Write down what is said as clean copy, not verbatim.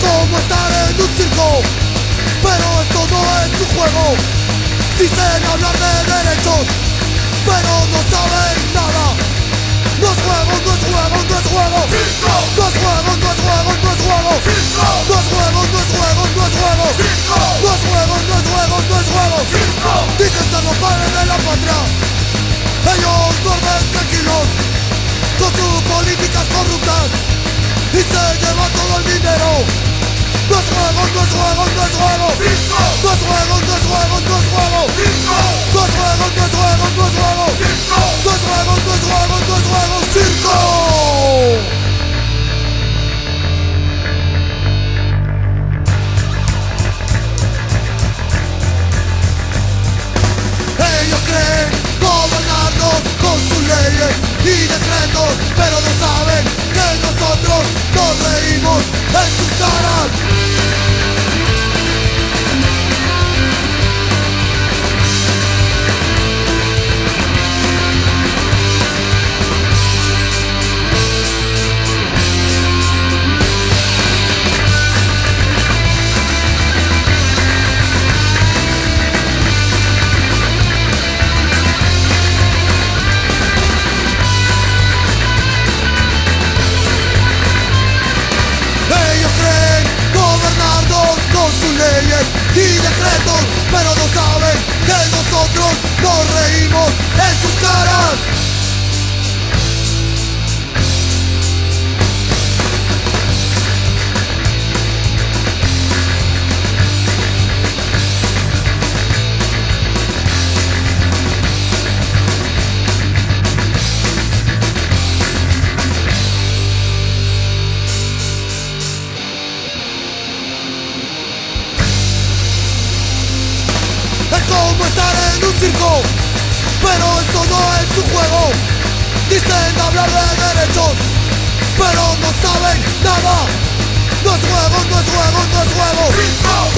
como estar en un circo, pero esto no es un juego. Dicen hablar de derechos, pero no saben nada. No es juego, no es juego, no es juego. Circo. No es juego, no es juego, no es juego. Circo. No es juego, no es juego, no es juego. Circo. No es juego, no es juego, no es juego. Circo. Dicen ser los padres de la patria, ellos duermen tranquilos con sus políticas corruptas y se llevan todo el dinero. No es juego, no es juego, no es juego. Circo. No es juego, no es juego, no es juego. Circo. No es juego, no es juego, no es juego. Circo. No es juego, no es juego, no es juego. ¡Circo! Ellos creen gobernarnos con sus leyes y decretos, pero no saben que nosotros nos reímos en sus caras. Ellos creen gobernarnos con sus leyes y decretos, pero no saben que nosotros nos reímos en sus caras. Es como estar en un circo, pero esto no es un juego. Dicen hablar de derechos, pero no saben nada. No es juego, no es juego, no es juego. Circo.